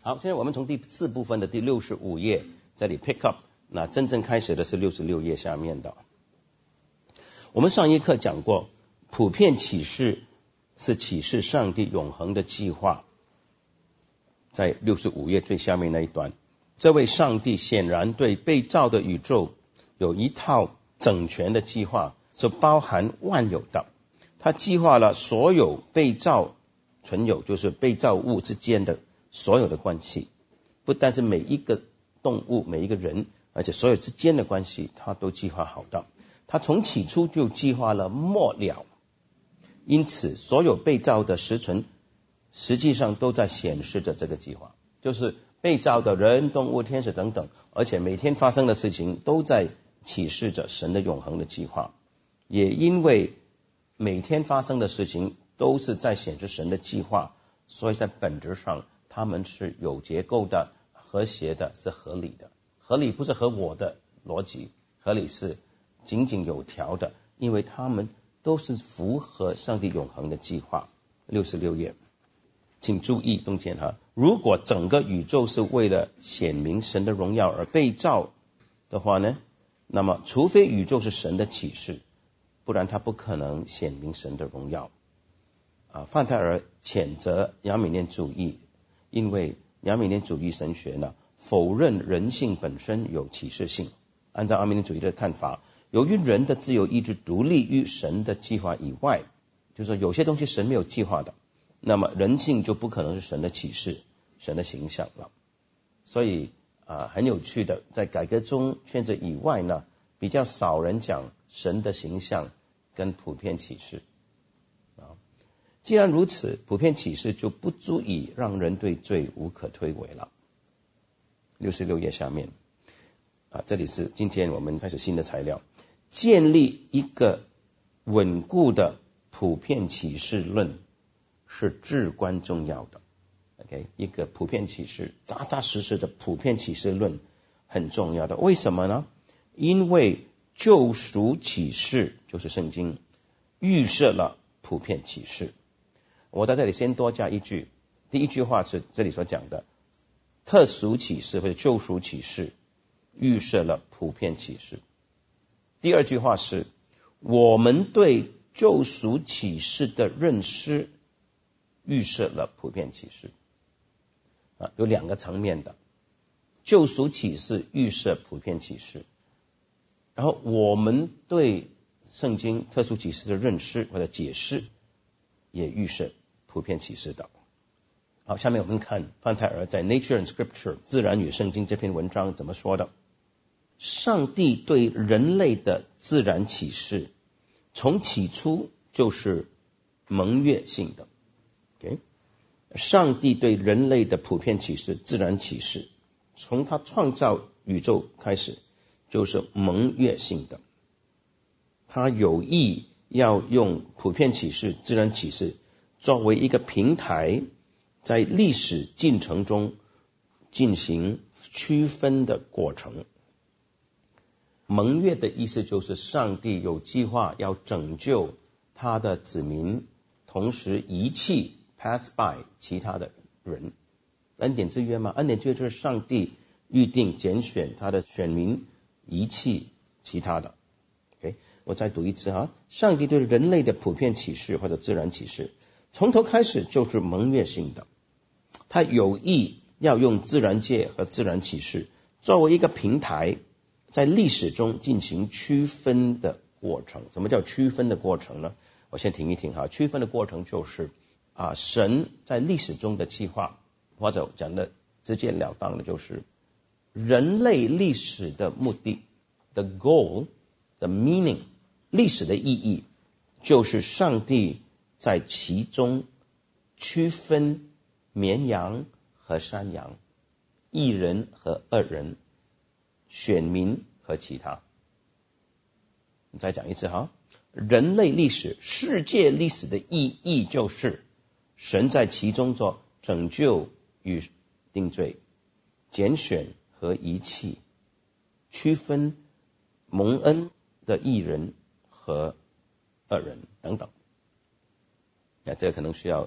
好，现在我们从第4部分的第65页这里 pick up， 那真正开始的是66页下面的。我们上一课讲过，普遍启示是启示上帝永恒的计划，在65页最下面那一段，这位上帝显然对被造的宇宙有一套整全的计划，是包含万有的。他计划了所有被造存有，就是被造物之间的所有的关系，不但是每一个动物每一个人，而且所有之间的关系他都计划好的。他从起初就计划了末了，因此所有被造的实存实际上都在显示着这个计划，就是被造的人动物天使等等，而且每天发生的事情都在启示着神的永恒的计划。也因为每天发生的事情都是在显示神的计划，所以在本质上他们是有结构的、和谐的，是合理的。合理不是合我的逻辑，合理是井井有条的，因为他们都是符合上帝永恒的计划。66页请注意中间如果整个宇宙是为了显明神的荣耀而被造的话呢，那么除非宇宙是神的启示，不然它不可能显明神的荣耀。范泰尔谴责亚米念主义，因为亚米念主义神学呢否认人性本身有启示性。按照亚米念主义的看法，由于人的自由意志独立于神的计划以外，就是说有些东西神没有计划的，那么人性就不可能是神的启示、神的形象了。所以很有趣的，在改革中圈子以外呢，比较少人讲神的形象跟普遍启示。既然如此，普遍启示就不足以让人对罪无可推诿了。66页下面这里是今天我们开始新的材料，建立一个稳固的普遍启示论是至关重要的。OK， 一个普遍启示，扎扎实实的普遍启示论很重要的。为什么呢？因为救赎启示就是圣经预设了普遍启示。我在这里先多加一句，第一句话是这里所讲的特殊启示或者救赎启示预设了普遍启示。第二句话是我们对救赎启示的认识预设了普遍启示。有两个层面的，救赎启示预设普遍启示，然后我们对圣经特殊启示的认识或者解释也预设普遍启示的。好，下面我们看范泰尔在 Nature and Scripture 自然与圣经这篇文章怎么说的。上帝对人类的自然启示从起初就是盟约性的。Okay？ 上帝对人类的普遍启示、自然启示从他创造宇宙开始就是盟约性的。他有意要用普遍启示、自然启示作为一个平台，在历史进程中进行区分的过程。盟约的意思就是上帝有计划要拯救他的子民，同时遗弃 pass by 其他的人。恩典之约吗？恩典之约就是上帝预定拣选他的选民，遗弃其他的。Okay？ 我再读一次上帝对人类的普遍启示或者自然启示从头开始就是盟约性的。他有意要用自然界和自然启示作为一个平台，在历史中进行区分的过程。什么叫区分的过程呢？我先停一停区分的过程就是神在历史中的计划，或者讲的直截了当的就是人类历史的目的 the goal the meaning 历史的意义就是上帝在其中区分绵羊和山羊，义人和恶人，选民和其他。你再讲一次人类历史、世界历史的意义就是神在其中做拯救与定罪，拣选和遗弃，区分蒙恩的义人和恶人等等。这个可能需要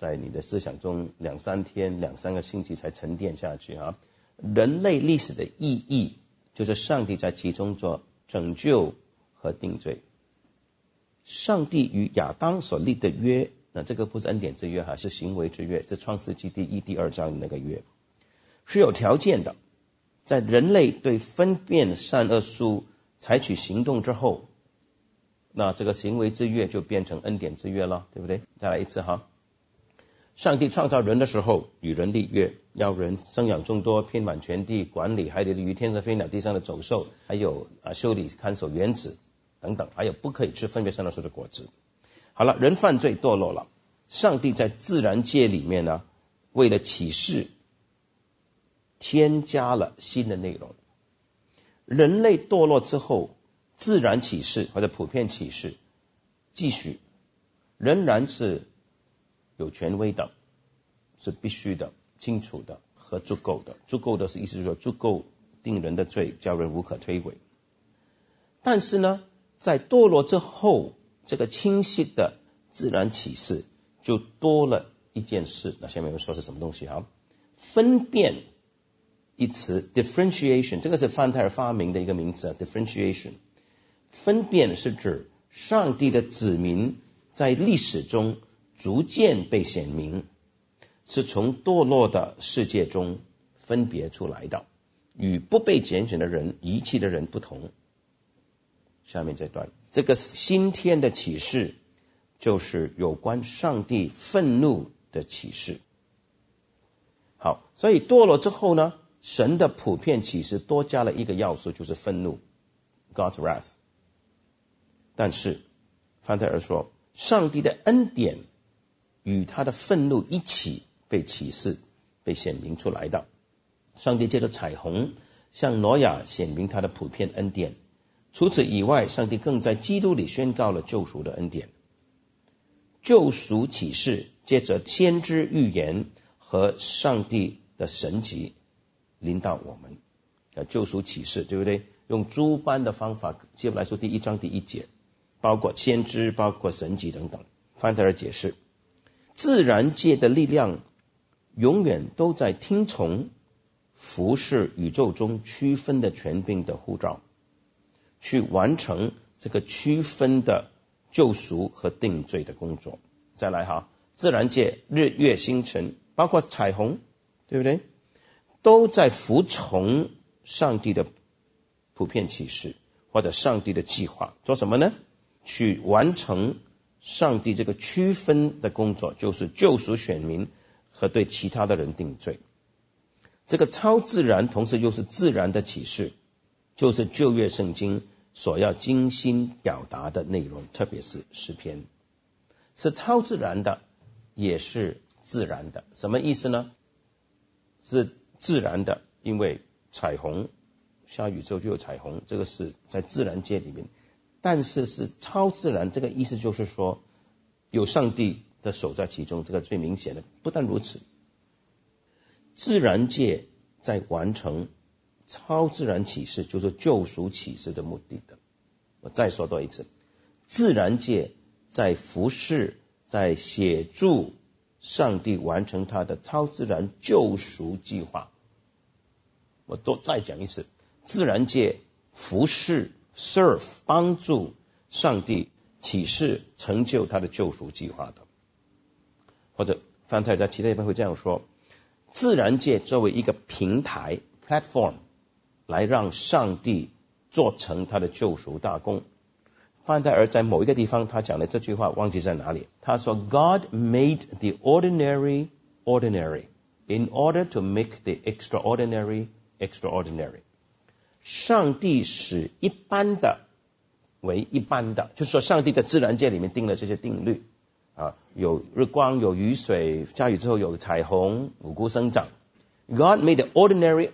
在你的思想中2-3天、2-3个星期才沉淀下去啊。人类历史的意义就是上帝在其中做拯救和定罪。上帝与亚当所立的约，那这个不是恩典之约哈，是行为之约，是创世纪第1、第2章的那个约，是有条件的。在人类对分辨善恶树采取行动之后，那这个行为之约就变成恩典之约了，对不对？再来一次哈。上帝创造人的时候与人立约，要人生养众多，遍满全地，管理海里的鱼、天上飞鸟、地上的走兽，还有修理看守园子等等，还有不可以吃分别善恶树的果子。好了，人犯罪堕落了，上帝在自然界里面呢，为了启示添加了新的内容。人类堕落之后，自然启示或者普遍启示继续，仍然是有权威的，是必须的、清楚的和足够的。足够的是意思是说足够定人的罪，叫人无可推诿。但是呢，在堕落之后，这个清晰的自然启示就多了一件事。那下面我说是什么东西啊？分辨一词 differentiation， 这个是范泰尔发明的一个名词 differentiation。分辨是指上帝的子民在历史中逐渐被显明，是从堕落的世界中分别出来的，与不被拣选的人、遗弃的人不同。下面这段，这个新天的启示就是有关上帝愤怒的启示。好，所以堕落之后呢，神的普遍启示多加了一个要素，就是愤怒 God's wrath。 但是范特尔说，上帝的恩典与他的愤怒一起被启示、被显明出来的。上帝借着彩虹向挪亚显明他的普遍恩典。除此以外，上帝更在基督里宣告了救赎的恩典。救赎启示借着先知预言和上帝的神迹临到我们。救赎启示，对不对？用诸般的方法，希伯来书第1章第1节，包括先知，包括神迹等等。范特尔解释，自然界的力量永远都在听从服侍宇宙中区分的权柄的呼召，去完成这个区分的救赎和定罪的工作。再来哈，自然界日月星辰，包括彩虹，对不对？都在服从上帝的普遍启示或者上帝的计划，做什么呢？去完成上帝这个区分的工作，就是救赎选民和对其他的人定罪。这个超自然同时又是自然的启示，就是旧约圣经所要精心表达的内容，特别是诗篇，是超自然的，也是自然的。什么意思呢？是自然的，因为彩虹，下雨之后就有彩虹，这个是在自然界里面。但是是超自然，这个意思就是说有上帝的手在其中，这个最明显的。不但如此，自然界在完成超自然启示，就是救赎启示的目的的。我再说多一次，自然界在服侍，在协助上帝完成他的超自然救赎计划。我再讲一次，自然界服侍 serve 帮助上帝启示成就他的救赎计划的。或者范特尔在其他地方会这样说，自然界作为一个平台 platform 来让上帝做成他的救赎大功。范特尔在某一个地方他讲的这句话忘记在哪里，他说 God made the ordinary ordinary in order to make the extraordinary extraordinary。 上帝使一般的为一般的，就是说上帝在自然界里面定了这些定律啊，有日光，有雨水，下雨之后有彩虹，五谷生长。God made the ordinary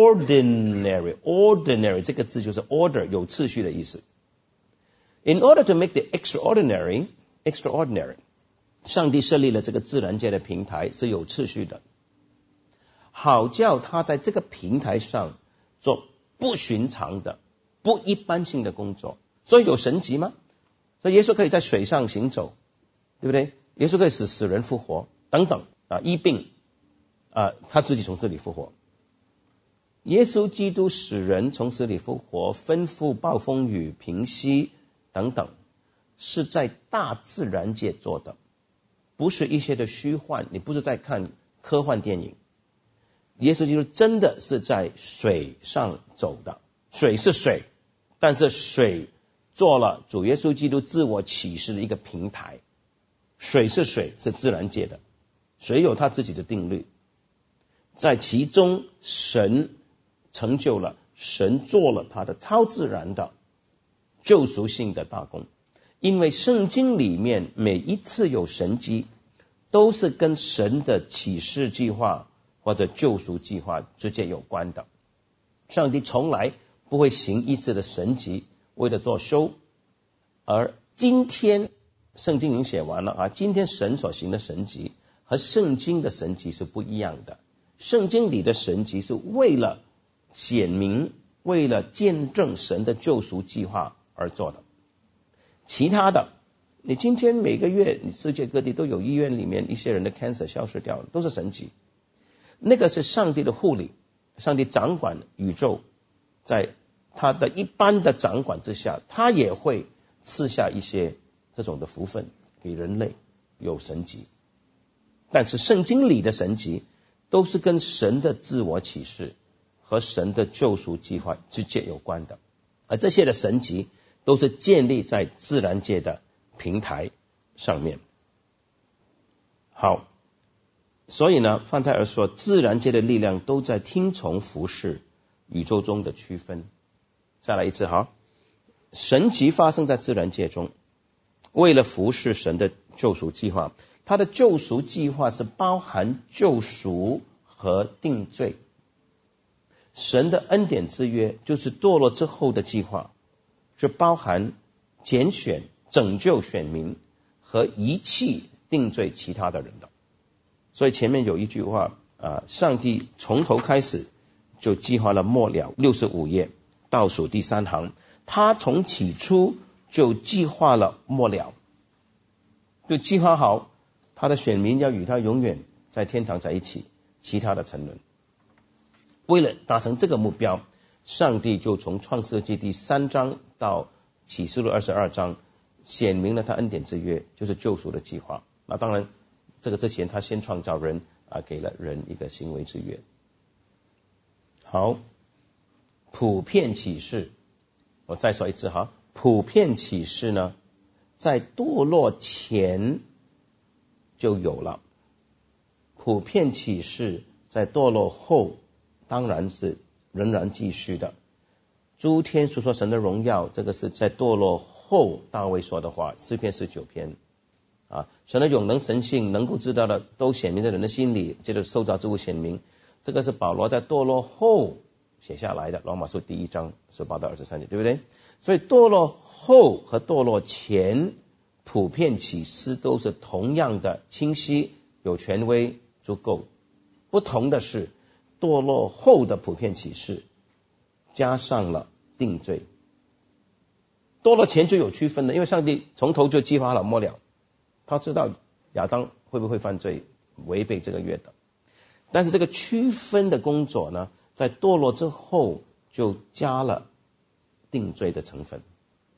ordinary ordinary 这个字就是 order 有次序的意思。In order to make the extraordinary extraordinary， 上帝设立了这个自然界的平台是有次序的，好叫他在这个平台上做不寻常的不一般性的工作。所以有神迹吗？所以耶稣可以在水上行走，对不对？耶稣可以使死人复活， 等等医病他自己从死里复活。耶稣基督使人从死里复活，吩咐暴风雨平息等等，是在大自然界做的，不是一些的虚幻，你不是在看科幻电影。耶稣基督真的是在水上走的，水是水，但是水做了主耶稣基督自我启示的一个平台。水是水，是自然界的，水有他自己的定律，在其中神成就了，神做了他的超自然的救赎性的大功。因为圣经里面每一次有神迹，都是跟神的启示计划或者救赎计划直接有关的。上帝从来不会行一次的神迹为了做show，而今天圣经已经写完了今天神所行的神迹和圣经的神迹是不一样的。圣经里的神迹是为了显明，为了见证神的救赎计划而做的。其他的，你今天每个月你世界各地都有医院里面一些人的 cancer 消失掉了，都是神迹。那个是上帝的护理，上帝掌管宇宙，在他的一般的掌管之下，他也会赐下一些这种的福分给人类，有神迹。但是圣经里的神迹都是跟神的自我启示和神的救赎计划直接有关的，而这些的神迹都是建立在自然界的平台上面。好，所以呢，范泰尔说自然界的力量都在听从服侍宇宙中的区分。再来一次神迹发生在自然界中，为了服侍神的救赎计划。他的救赎计划是包含救赎和定罪。神的恩典之约就是堕落之后的计划，是包含拣选、拯救选民和遗弃定罪其他的人的。所以前面有一句话上帝从头开始就计划了末了，65页倒数第3行，他从起初就计划了末了，就计划好他的选民要与他永远在天堂在一起，其他的沉沦。为了达成这个目标，上帝就从创世纪第3章到启示录22章显明了他恩典之约，就是救赎的计划。那当然这个之前他先创造人给了人一个行为之约。好，普遍启示，我再说一次普遍启示呢，在堕落前就有了，普遍启示在堕落后当然是仍然继续的。诸天述说神的荣耀，这个是在堕落后大卫说的话，诗篇19篇神的永能神性能够知道的都显明在人的心里，接着受造之物显明，这个是保罗在堕落后写下来的，罗马书第1章18到23节，对不对？所以堕落后和堕落前普遍启示都是同样的清晰，有权威，足够。不同的是堕落后的普遍启示加上了定罪。堕落前就有区分的，因为上帝从头就计划了末了，他知道亚当会不会犯罪，违背这个约的。但是这个区分的工作呢，在堕落之后就加了定罪的成分。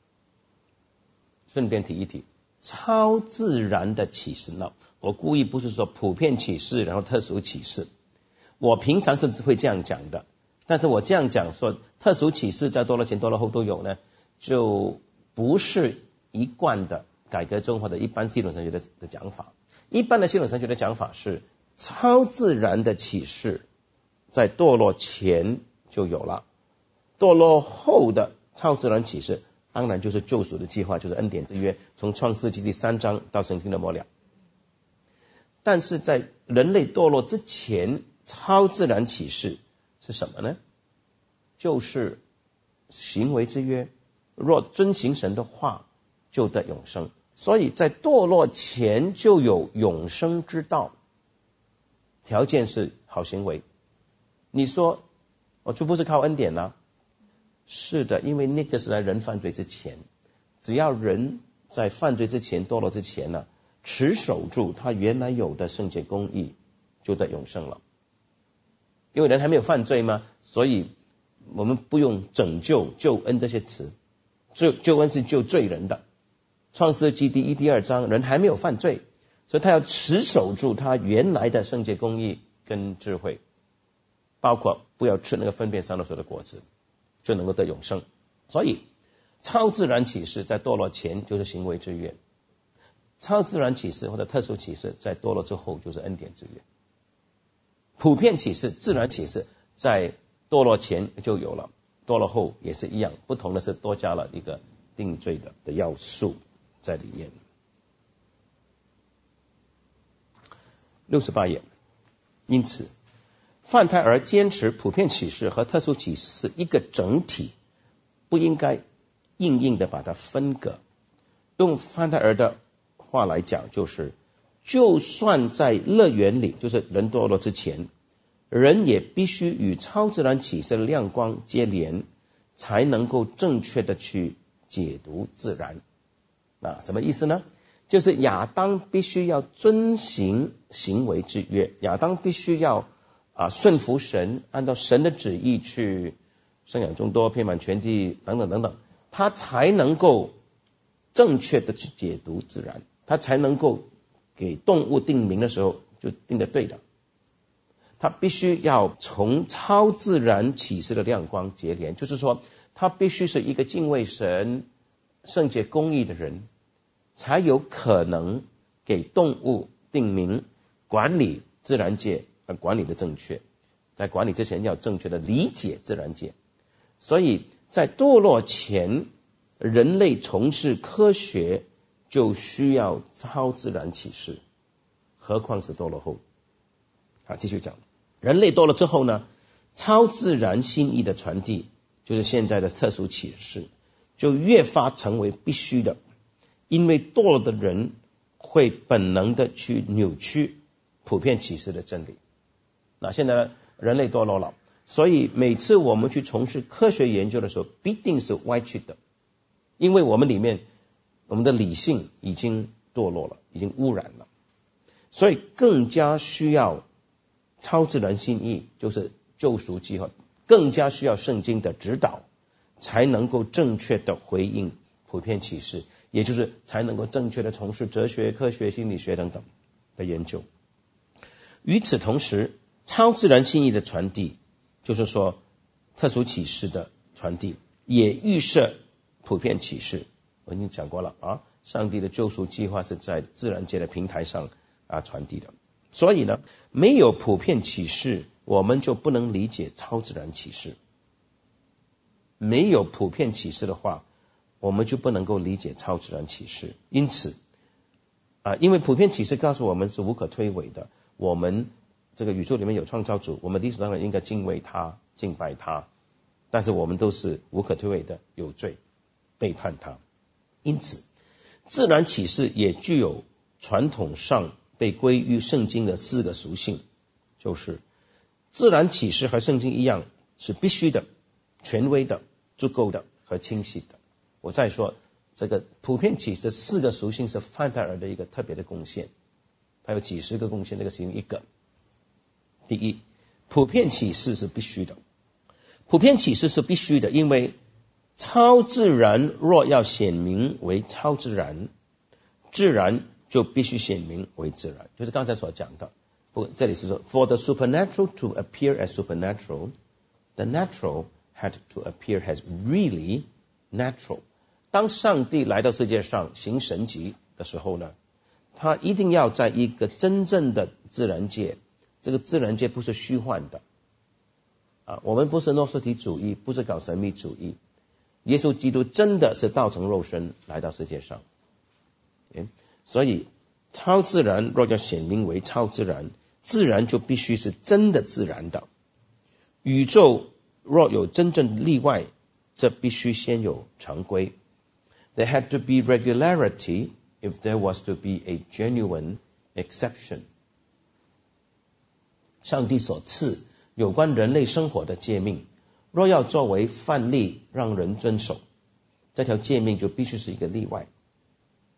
顺便提一提超自然的启示呢，我故意不是说普遍启示然后特殊启示，我平常是会这样讲的，但是我这样讲说特殊启示在堕落前堕落后都有呢，就不是一贯的改革宗或者一般系统神学的讲法。一般的系统神学的讲法是超自然的启示在堕落前就有了，堕落后的超自然启示当然就是救赎的计划，就是恩典之约，从创世纪第3章到圣经的末了。但是在人类堕落之前，超自然启示是什么呢？就是行为之约，若遵行神的话就得永生。所以在堕落前就有永生之道，条件是好行为。你说我就不是靠恩典了？是的，因为那个是在人犯罪之前，只要人在犯罪之前堕落之前呢， 持守住他原来有的圣洁公义，就得永生了。因为人还没有犯罪嘛，所以我们不用拯救、救恩这些词。救恩是救罪人的。创世纪第1、第2章，人还没有犯罪，所以他要持守住他原来的圣洁公义跟智慧，包括不要吃那个分辨善恶树的果子，就能够得永生。所以超自然启示在堕落前就是行为之约，超自然启示或者特殊启示在堕落之后就是恩典之约。普遍启示、自然启示在堕落前就有了，堕落后也是一样，不同的是多加了一个定罪的要素在里面。68页，因此范泰尔坚持普遍启示和特殊启示是一个整体，不应该硬的把它分割。用范泰尔的话来讲，就是就算在乐园里，就是人堕落之前，人也必须与超自然启示的亮光接连，才能够正确的去解读自然。什么意思呢？就是亚当必须要遵行行为之约，亚当必须要顺服神，按照神的旨意去生养众多，遍满全地等等等等，他才能够正确的去解读自然，他才能够给动物定名的时候就定得对的。他必须要从超自然启示的亮光接连，就是说他必须是一个敬畏神、圣洁公义的人，才有可能给动物定名，管理自然界，管理的正确。在管理之前要正确的理解自然界。所以在堕落前，人类从事科学就需要超自然启示，何况是堕落后。好，继续讲。人类堕落之后呢，超自然心意的传递，就是现在的特殊启示，就越发成为必须的。因为堕落的人会本能的去扭曲普遍启示的真理。现在人类堕落了，所以每次我们去从事科学研究的时候，必定是歪曲的，因为我们里面我们的理性已经堕落了，已经污染了，所以更加需要超自然心意，就是救赎计划，更加需要圣经的指导，才能够正确的回应普遍启示，也就是才能够正确的从事哲学、科学、心理学等等的研究。与此同时，超自然心意的传递，就是说特殊启示的传递，也预设普遍启示。我已经讲过了上帝的救赎计划是在自然界的平台上传递的。所以呢，没有普遍启示，我们就不能理解超自然启示。没有普遍启示的话，我们就不能够理解超自然启示。因此因为普遍启示告诉我们是无可推诿的，我们这个宇宙里面有创造主，我们理所当然应该敬畏他、敬拜他，但是我们都是无可推诿的有罪，背叛他。因此自然启示也具有传统上被归于圣经的4个属性，就是自然启示和圣经一样是必须的、权威的、足够的和清晰的。我再说，这个普遍启示4个属性是范泰尔的一个特别的贡献，他有几十个贡献，这个其中一个。第一，普遍启示是必须的。普遍启示是必须的，因为超自然若要显明为超自然，自然就必须显明为自然，就是刚才所讲的。这里是说 For the supernatural to appear as supernatural, the natural had to appear as really natural. 当上帝来到世界上行神迹的时候呢，他一定要在一个真正的自然界，这个自然界不是虚幻的我们不是诺斯底主义，不是搞神秘主义。耶稣基督真的是道成肉身来到世界上所以超自然若要显明为超自然，自然就必须是真的自然的。宇宙若有真正例外，这必须先有常规。There had to be regularity if there was to be a genuine exception. 上帝所赐有关人类生活的诫命，若要作为范例让人遵守，这条诫命就必须是一个例外。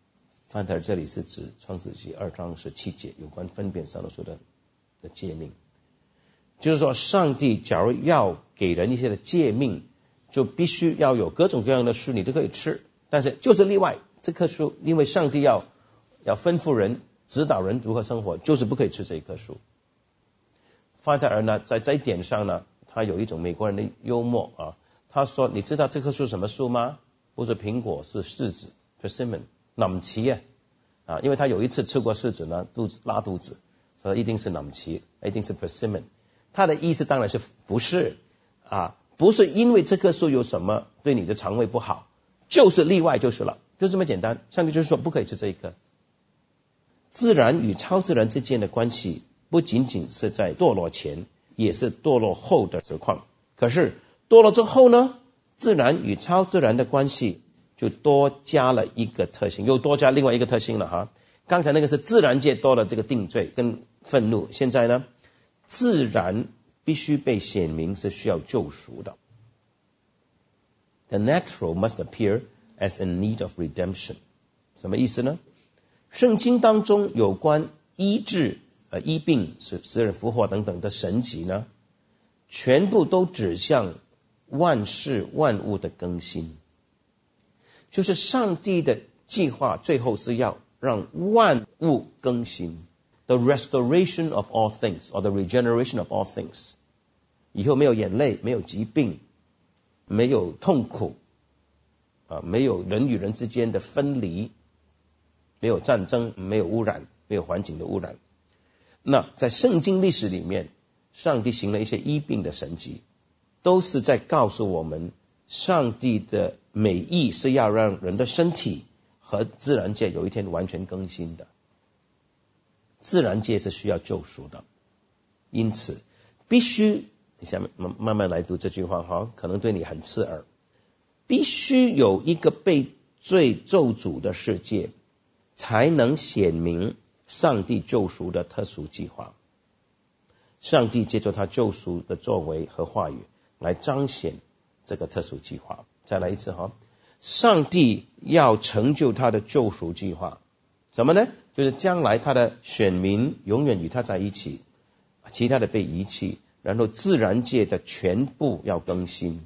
范特尔这里是指创世纪2章17节有关分辨善恶树的诫命，就是说上帝假如要给人一些的诫命，就必须要有各种各样的树你都可以吃，但是就是例外，这棵树因为上帝要吩咐人指导人如何生活，就是不可以吃这一棵树。范特尔呢在这一点上呢，他有一种美国人的幽默啊，他说你知道这棵树什么树吗？不是苹果，是柿子 persimmon 南萁啊，因为他有一次吃过柿子呢，拉肚子，所以一定是南萁，一定是 persimmon。他的意思当然是不是啊，不是因为这棵树有什么对你的肠胃不好，就是例外就是了，就这么简单。上帝就是说不可以吃这一棵。自然与超自然之间的关系不仅仅是在堕落前，也是堕落后的实况。可是堕落之后呢，自然与超自然的关系就多加了一个特性，又多加另外一个特性了哈。刚才那个是自然界多了这个定罪跟愤怒，现在呢，自然必须被显明是需要救赎的。The natural must appear as in need of redemption。 什么意思呢？圣经当中有关医治、医病、使人复活等等的神迹呢，全部都指向万事万物的更新，就是上帝的计划最后是要让万物更新， The restoration of all things or the regeneration of all things。 以后没有眼泪，没有疾病，没有痛苦没有人与人之间的分离，没有战争，没有污染，没有环境的污染。那在圣经历史里面，上帝行了一些医病的神迹，都是在告诉我们上帝的美意是要让人的身体和自然界有一天完全更新的。自然界是需要救赎的，因此必须，你想慢慢来读这句话哈，可能对你很刺耳。必须有一个被罪咒诅的世界，才能显明上帝救赎的特殊计划。上帝借着他救赎的作为和话语来彰显这个特殊计划。再来一次哈，上帝要成就他的救赎计划，什么呢？就是将来他的选民永远与他在一起，其他的被遗弃，然后自然界的全部要更新。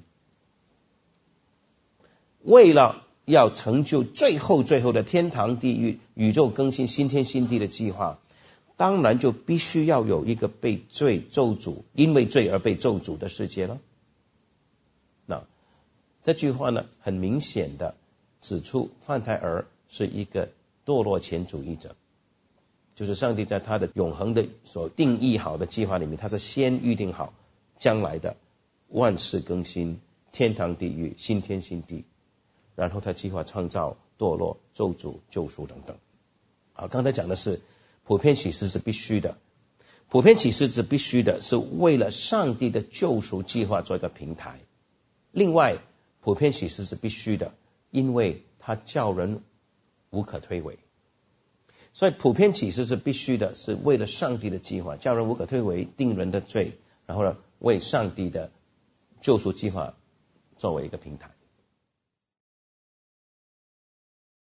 为了要成就最后的天堂地狱宇宙更新新天新地的计划，当然就必须要有一个被罪咒诅，因为罪而被咒诅的世界了。那这句话呢，很明显的指出范泰尔是一个堕落前主义者，就是上帝在他的永恒的所定义好的计划里面，他是先预定好将来的万事更新，天堂地狱新天新地，然后他计划创造堕落咒诅救赎等等。好，刚才讲的是普遍启示是必须的，普遍启示是必须的，是为了上帝的救赎计划做一个平台。另外普遍启示是必须的，因为它叫人无可推诿。所以普遍启示是必须的，是为了上帝的计划，叫人无可推诿，定人的罪，然后呢，为上帝的救赎计划作为一个平台。